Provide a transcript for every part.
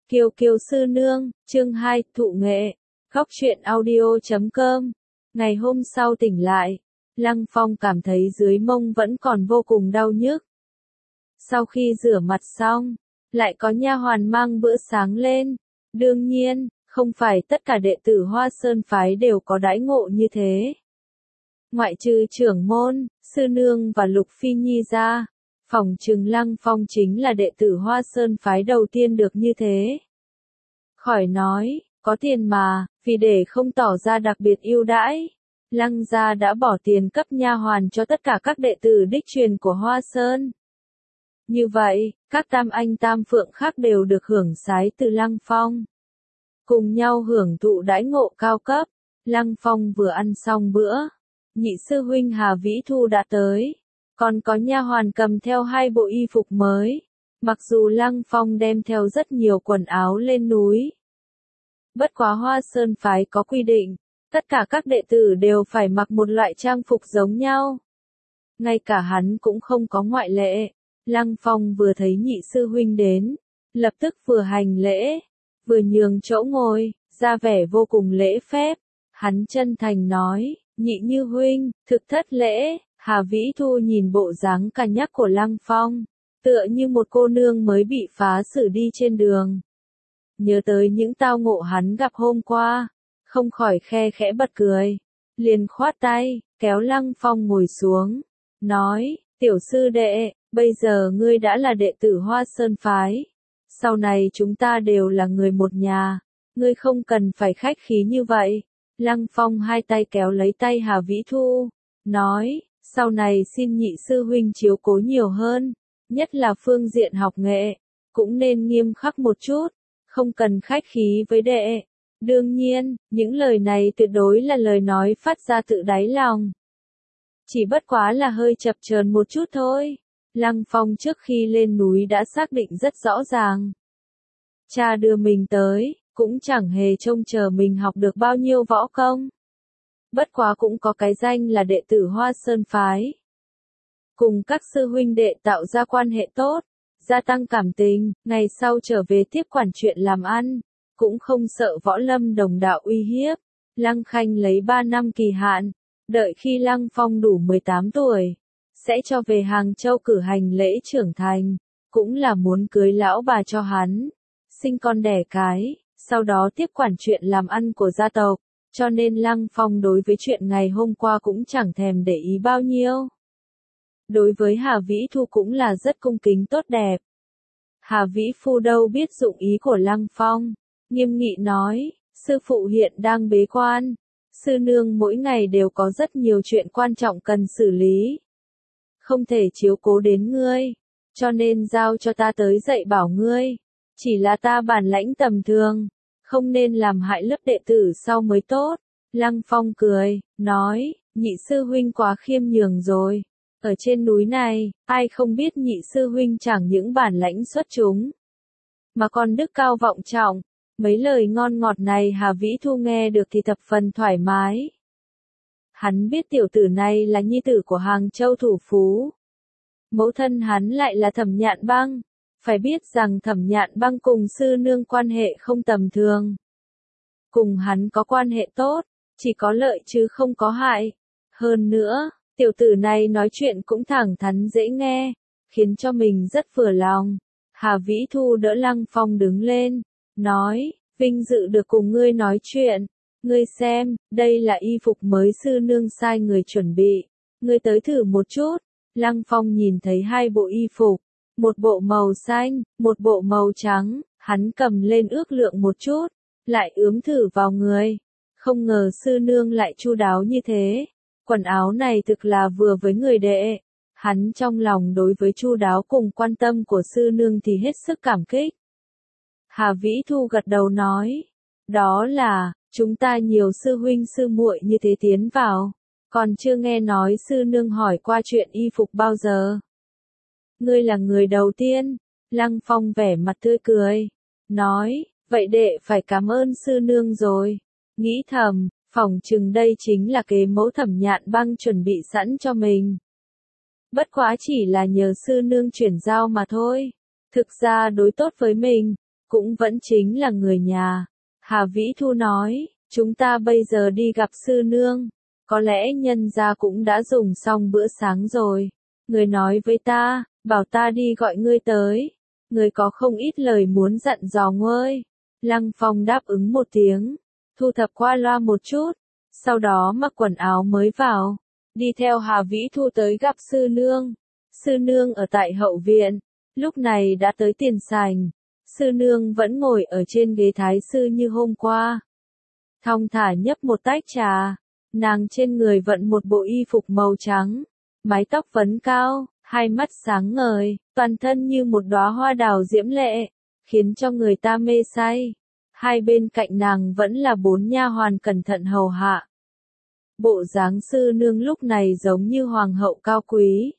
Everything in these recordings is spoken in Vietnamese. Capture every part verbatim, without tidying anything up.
Kiều Kiều sư nương, chương hai, thụ nghệ, góc truyện audio chấm com. Ngày hôm sau tỉnh lại, Lăng Phong cảm thấy dưới mông vẫn còn vô cùng đau nhức. Sau khi rửa mặt xong, lại có nha hoàn mang bữa sáng lên. Đương nhiên, không phải tất cả đệ tử Hoa Sơn phái đều có đãi ngộ như thế. Ngoại trừ trưởng môn, sư nương và Lục Phi Nhi ra, phỏng chừng Lăng Phong chính là đệ tử Hoa Sơn phái đầu tiên được như thế. Khỏi nói, có tiền mà, vì để không tỏ ra đặc biệt ưu đãi, Lăng gia đã bỏ tiền cấp nha hoàn cho tất cả các đệ tử đích truyền của Hoa Sơn. Như vậy, các tam anh tam phượng khác đều được hưởng sái từ Lăng Phong. Cùng nhau hưởng thụ đãi ngộ cao cấp, Lăng Phong vừa ăn xong bữa, nhị sư huynh Hà Vĩ Thu đã tới, còn có nha hoàn cầm theo hai bộ y phục mới. Mặc dù Lăng Phong đem theo rất nhiều quần áo lên núi. Bất quá Hoa Sơn phái có quy định, tất cả các đệ tử đều phải mặc một loại trang phục giống nhau. Ngay cả hắn cũng không có ngoại lệ. Lăng Phong vừa thấy nhị sư huynh đến, lập tức vừa hành lễ, vừa nhường chỗ ngồi, ra vẻ vô cùng lễ phép. Hắn chân thành nói, nhị như huynh, thực thất lễ. Hà Vĩ Thu nhìn bộ dáng cà nhắc của Lăng Phong, tựa như một cô nương mới bị phá xử đi trên đường. Nhớ tới những tao ngộ hắn gặp hôm qua, không khỏi khe khẽ bật cười, liền khoát tay, kéo Lăng Phong ngồi xuống, nói, tiểu sư đệ, bây giờ ngươi đã là đệ tử Hoa Sơn phái, sau này chúng ta đều là người một nhà, ngươi không cần phải khách khí như vậy. Lăng Phong hai tay kéo lấy tay Hà Vĩ Thu, nói, sau này xin nhị sư huynh chiếu cố nhiều hơn, nhất là phương diện học nghệ, cũng nên nghiêm khắc một chút, không cần khách khí với đệ. Đương nhiên, những lời này tuyệt đối là lời nói phát ra tự đáy lòng. Chỉ bất quá là hơi chập chờn một chút thôi. Lăng Phong trước khi lên núi đã xác định rất rõ ràng. Cha đưa mình tới, cũng chẳng hề trông chờ mình học được bao nhiêu võ công. Bất quá cũng có cái danh là đệ tử Hoa Sơn phái. Cùng các sư huynh đệ tạo ra quan hệ tốt, gia tăng cảm tình, ngày sau trở về tiếp quản chuyện làm ăn, cũng không sợ võ lâm đồng đạo uy hiếp. Lăng Khanh lấy ba năm kỳ hạn, đợi khi Lăng Phong đủ mười tám tuổi, sẽ cho về Hàng Châu cử hành lễ trưởng thành, cũng là muốn cưới lão bà cho hắn, sinh con đẻ cái, sau đó tiếp quản chuyện làm ăn của gia tộc. Cho nên Lăng Phong đối với chuyện ngày hôm qua cũng chẳng thèm để ý bao nhiêu. Đối với Hà Vĩ Thu cũng là rất cung kính tốt đẹp. Hà Vĩ Phu đâu biết dụng ý của Lăng Phong, nghiêm nghị nói, sư phụ hiện đang bế quan, sư nương mỗi ngày đều có rất nhiều chuyện quan trọng cần xử lý. Không thể chiếu cố đến ngươi, cho nên giao cho ta tới dạy bảo ngươi, chỉ là ta bản lãnh tầm thường. Không nên làm hại lớp đệ tử sau mới tốt. Lăng Phong cười, nói, nhị sư huynh quá khiêm nhường rồi. Ở trên núi này, ai không biết nhị sư huynh chẳng những bản lãnh xuất chúng, mà còn đức cao vọng trọng. Mấy lời ngon ngọt này Hà Vĩ Thu nghe được thì thập phần thoải mái. Hắn biết tiểu tử này là nhi tử của Hàng Châu thủ phú. Mẫu thân hắn lại là Thẩm Nhạn Băng. Phải biết rằng Thẩm Nhạn Băng cùng sư nương quan hệ không tầm thường. Cùng hắn có quan hệ tốt, chỉ có lợi chứ không có hại. Hơn nữa, tiểu tử này nói chuyện cũng thẳng thắn dễ nghe, khiến cho mình rất vừa lòng. Hà Vĩ Thu đỡ Lăng Phong đứng lên, nói, vinh dự được cùng ngươi nói chuyện. Ngươi xem, đây là y phục mới sư nương sai người chuẩn bị. Ngươi tới thử một chút. Lăng Phong nhìn thấy hai bộ y phục. Một bộ màu xanh, một bộ màu trắng, hắn cầm lên ước lượng một chút, lại ướm thử vào người. Không ngờ sư nương lại chu đáo như thế. Quần áo này thực là vừa với người đệ. Hắn trong lòng đối với chu đáo cùng quan tâm của sư nương thì hết sức cảm kích. Hà Vĩ Thu gật đầu nói, đó là, chúng ta nhiều sư huynh sư muội như thế tiến vào, còn chưa nghe nói sư nương hỏi qua chuyện y phục bao giờ. Ngươi là người đầu tiên. Lăng Phong vẻ mặt tươi cười, nói, vậy đệ phải cảm ơn sư nương rồi. Nghĩ thầm, phỏng chừng đây chính là kế mẫu Thẩm Nhạn Băng chuẩn bị sẵn cho mình. Bất quá chỉ là nhờ sư nương chuyển giao mà thôi. Thực ra đối tốt với mình, cũng vẫn chính là người nhà. Hà Vĩ Thu nói, chúng ta bây giờ đi gặp sư nương, có lẽ nhân gia cũng đã dùng xong bữa sáng rồi. Người nói với ta, bảo ta đi gọi ngươi tới. Người có không ít lời muốn dặn dò ngươi. Lăng Phong đáp ứng một tiếng, thu thập qua loa một chút, sau đó mặc quần áo mới vào, đi theo Hà Vĩ Thu tới gặp sư nương. Sư nương ở tại hậu viện, lúc này đã tới tiền sảnh. Sư nương vẫn ngồi ở trên ghế thái sư như hôm qua. Thong thả nhấp một tách trà, nàng trên người vận một bộ y phục màu trắng, mái tóc vấn cao, hai mắt sáng ngời, toàn thân như một đóa hoa đào diễm lệ, khiến cho người ta mê say. Hai bên cạnh nàng vẫn là bốn nha hoàn cẩn thận hầu hạ. Bộ dáng sư nương lúc này giống như hoàng hậu cao quý,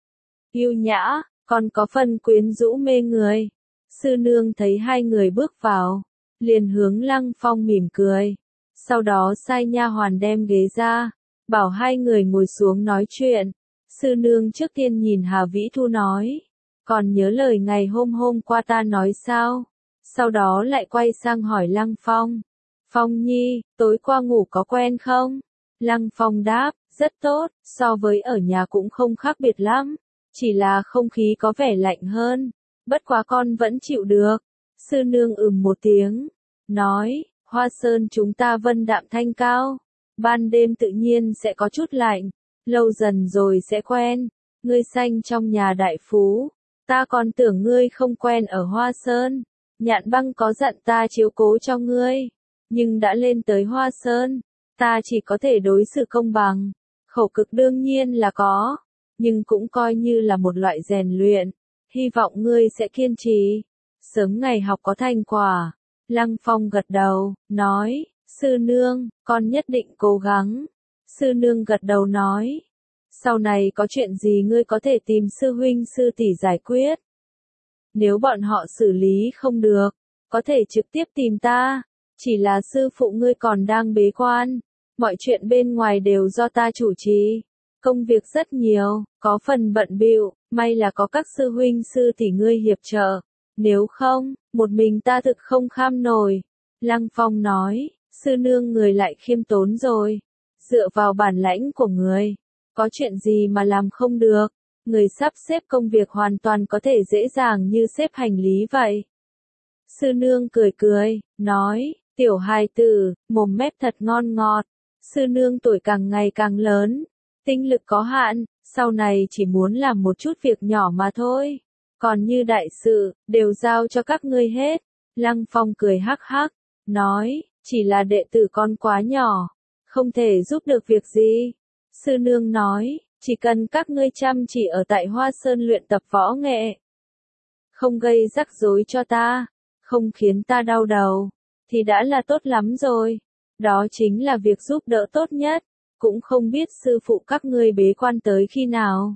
yêu nhã, còn có phần quyến rũ mê người. Sư nương thấy hai người bước vào, liền hướng Lăng Phong mỉm cười, sau đó sai nha hoàn đem ghế ra, bảo hai người ngồi xuống nói chuyện. Sư nương trước tiên nhìn Hà Vĩ Thu nói, còn nhớ lời ngày hôm hôm qua ta nói sao? Sau đó lại quay sang hỏi Lăng Phong, Phong Nhi, tối qua ngủ có quen không? Lăng Phong đáp, rất tốt, so với ở nhà cũng không khác biệt lắm, chỉ là không khí có vẻ lạnh hơn, bất quá con vẫn chịu được. Sư nương ừm một tiếng, nói, Hoa Sơn chúng ta vân đạm thanh cao, ban đêm tự nhiên sẽ có chút lạnh, lâu dần rồi sẽ quen. Ngươi sanh trong nhà đại phú, ta còn tưởng ngươi không quen ở Hoa Sơn. Nhạn Băng có dặn ta chiếu cố cho ngươi, nhưng đã lên tới Hoa Sơn, ta chỉ có thể đối xử công bằng. Khổ cực đương nhiên là có, nhưng cũng coi như là một loại rèn luyện, hy vọng ngươi sẽ kiên trì, sớm ngày học có thành quả. Lăng Phong gật đầu, nói, sư nương, con nhất định cố gắng. Sư nương gật đầu nói, sau này có chuyện gì ngươi có thể tìm sư huynh sư tỷ giải quyết. Nếu bọn họ xử lý không được, có thể trực tiếp tìm ta, chỉ là sư phụ ngươi còn đang bế quan, mọi chuyện bên ngoài đều do ta chủ trì, công việc rất nhiều, có phần bận bịu, may là có các sư huynh sư tỷ ngươi hiệp trợ, nếu không, một mình ta thực không kham nổi. Lăng Phong nói, sư nương người lại khiêm tốn rồi, dựa vào bản lãnh của người, có chuyện gì mà làm không được, người sắp xếp công việc hoàn toàn có thể dễ dàng như xếp hành lý vậy. Sư nương cười cười, nói, tiểu hài tử, mồm mép thật ngon ngọt. Sư nương tuổi càng ngày càng lớn, tinh lực có hạn, sau này chỉ muốn làm một chút việc nhỏ mà thôi. Còn như đại sự, đều giao cho các ngươi hết. Lăng Phong cười hắc hắc, nói, chỉ là đệ tử con quá nhỏ, không thể giúp được việc gì. Sư nương nói, chỉ cần các ngươi chăm chỉ ở tại Hoa Sơn luyện tập võ nghệ, không gây rắc rối cho ta, không khiến ta đau đầu, thì đã là tốt lắm rồi. Đó chính là việc giúp đỡ tốt nhất, cũng không biết sư phụ các ngươi bế quan tới khi nào.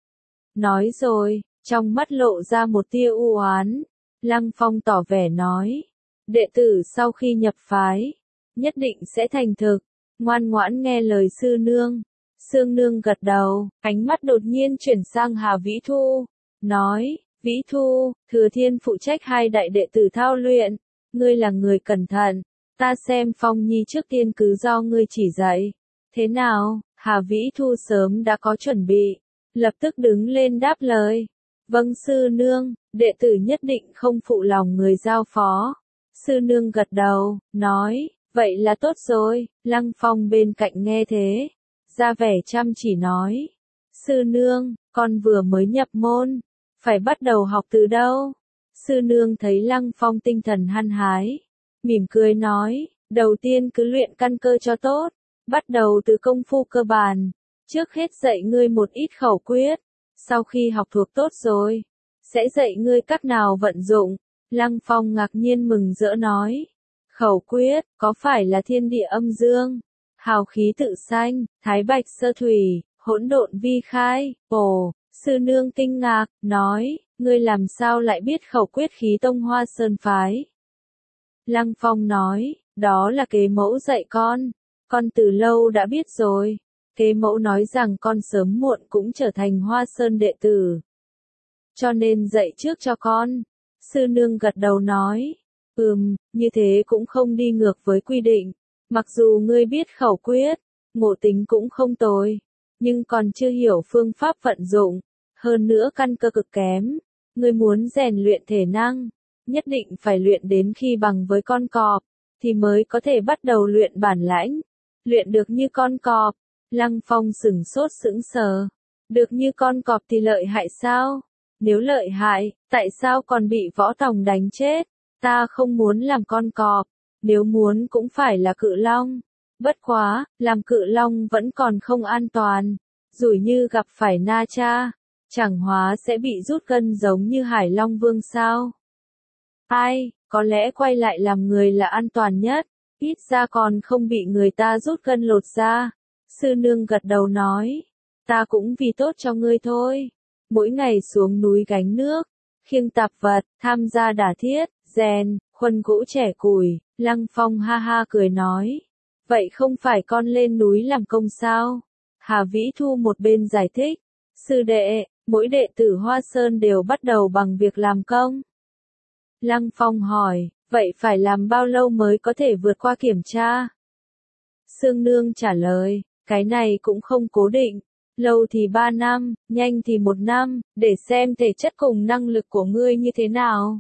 Nói rồi, trong mắt lộ ra một tia u oán, Lăng Phong tỏ vẻ nói, đệ tử sau khi nhập phái, nhất định sẽ thành thực, ngoan ngoãn nghe lời sư nương. Sương nương gật đầu, ánh mắt đột nhiên chuyển sang Hà Vĩ Thu, nói, Vĩ Thu, Thừa Thiên phụ trách hai đại đệ tử thao luyện, ngươi là người cẩn thận, ta xem Phong Nhi trước tiên cứ do ngươi chỉ dạy. Thế nào? Hà Vĩ Thu sớm đã có chuẩn bị, lập tức đứng lên đáp lời. Vâng sư nương, đệ tử nhất định không phụ lòng người giao phó. Sư nương gật đầu, nói, vậy là tốt rồi. Lăng Phong bên cạnh nghe thế, ra vẻ chăm chỉ nói, sư nương, con vừa mới nhập môn, phải bắt đầu học từ đâu? Sư nương thấy Lăng Phong tinh thần hăng hái, mỉm cười nói, đầu tiên cứ luyện căn cơ cho tốt, bắt đầu từ công phu cơ bản, trước hết dạy ngươi một ít khẩu quyết, sau khi học thuộc tốt rồi, sẽ dạy ngươi cách nào vận dụng. Lăng Phong ngạc nhiên mừng rỡ nói, khẩu quyết, có phải là thiên địa âm dương, hào khí tự sanh, thái bạch sơ thủy, hỗn độn vi khai? Ồ, sư nương kinh ngạc, nói, ngươi làm sao lại biết khẩu quyết khí tông Hoa Sơn phái? Lăng Phong nói, đó là kế mẫu dạy con, con từ lâu đã biết rồi. Kế mẫu nói rằng con sớm muộn cũng trở thành Hoa Sơn đệ tử, cho nên dạy trước cho con. Sư nương gật đầu nói, Ừm, như thế cũng không đi ngược với quy định. Mặc dù ngươi biết khẩu quyết, ngộ tính cũng không tồi, nhưng còn chưa hiểu phương pháp vận dụng, hơn nữa căn cơ cực kém. Ngươi muốn rèn luyện thể năng, nhất định phải luyện đến khi bằng với con cọp, thì mới có thể bắt đầu luyện bản lãnh. Luyện được như con cọp, Lăng Phong sửng sốt sững sờ. Được như con cọp thì lợi hại sao? Nếu lợi hại, tại sao còn bị Võ Tòng đánh chết? Ta không muốn làm con cọp, nếu muốn cũng phải là cự long. Bất quá, làm cự long vẫn còn không an toàn. Rủi như gặp phải Na Cha, chẳng hóa sẽ bị rút gân giống như Hải Long Vương sao? Ai, có lẽ quay lại làm người là an toàn nhất, ít ra còn không bị người ta rút gân lột da. Sư nương gật đầu nói, ta cũng vì tốt cho ngươi thôi. Mỗi ngày xuống núi gánh nước, khiêng tạp vật, tham gia đả thiết, rèn, khuân gỗ trẻ củi. Lăng Phong ha ha cười nói, vậy không phải con lên núi làm công sao? Hà Vĩ Thu một bên giải thích, sư đệ, mỗi đệ tử Hoa Sơn đều bắt đầu bằng việc làm công. Lăng Phong hỏi, vậy phải làm bao lâu mới có thể vượt qua kiểm tra? Sương Nương trả lời, cái này cũng không cố định, lâu thì ba năm, nhanh thì một năm, để xem thể chất cùng năng lực của ngươi như thế nào.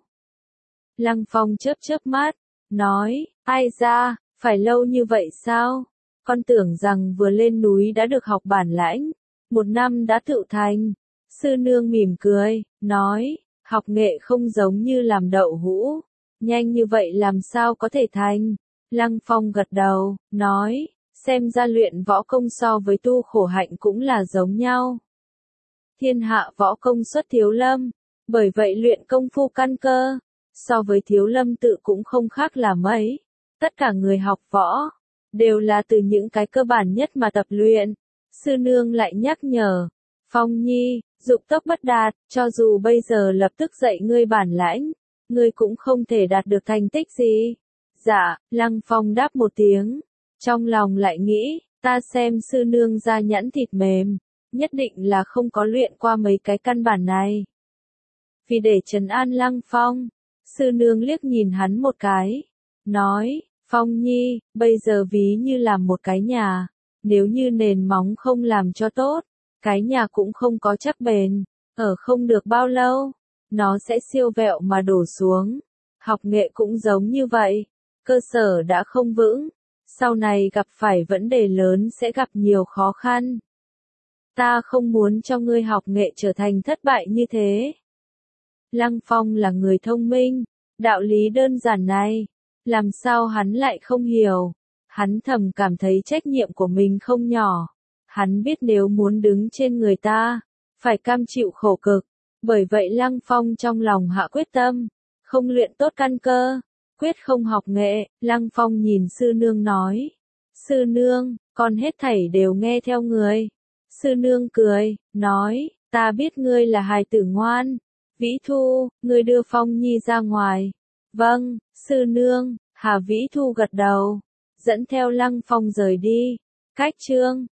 Lăng Phong chớp chớp mắt, nói, ai ra, phải lâu như vậy sao? Con tưởng rằng vừa lên núi đã được học bản lãnh, một năm đã tự thành. Sư nương mỉm cười, nói, học nghệ không giống như làm đậu hũ, nhanh như vậy làm sao có thể thành. Lăng Phong gật đầu, nói, xem ra luyện võ công so với tu khổ hạnh cũng là giống nhau. Thiên hạ võ công xuất thiếu lâm, bởi vậy luyện công phu căn cơ, so với thiếu lâm tự cũng không khác là mấy. Tất cả người học võ, đều là từ những cái cơ bản nhất mà tập luyện. Sư nương lại nhắc nhở, Phong Nhi, dục tốc bất đạt, cho dù bây giờ lập tức dạy ngươi bản lãnh, ngươi cũng không thể đạt được thành tích gì. Dạ, Lăng Phong đáp một tiếng, trong lòng lại nghĩ, ta xem sư nương da nhẵn thịt mềm, nhất định là không có luyện qua mấy cái căn bản này. Vì để trấn an Lăng Phong, sư nương liếc nhìn hắn một cái, nói, Phong Nhi, bây giờ ví như làm một cái nhà, nếu như nền móng không làm cho tốt, cái nhà cũng không có chắc bền, ở không được bao lâu, nó sẽ siêu vẹo mà đổ xuống. Học nghệ cũng giống như vậy, cơ sở đã không vững, sau này gặp phải vấn đề lớn sẽ gặp nhiều khó khăn. Ta không muốn cho ngươi học nghệ trở thành thất bại như thế. Lăng Phong là người thông minh, đạo lý đơn giản này, làm sao hắn lại không hiểu. Hắn thầm cảm thấy trách nhiệm của mình không nhỏ. Hắn biết nếu muốn đứng trên người ta, phải cam chịu khổ cực. Bởi vậy Lăng Phong trong lòng hạ quyết tâm, không luyện tốt căn cơ, quyết không học nghệ. Lăng Phong nhìn sư nương nói, sư nương, con hết thảy đều nghe theo người. Sư nương cười, nói, ta biết ngươi là hài tử ngoan. Vĩ Thu, ngươi đưa Phong Nhi ra ngoài. Vâng, sư nương. Hà Vĩ Thu gật đầu, dẫn theo Lăng Phong rời đi. Cách chương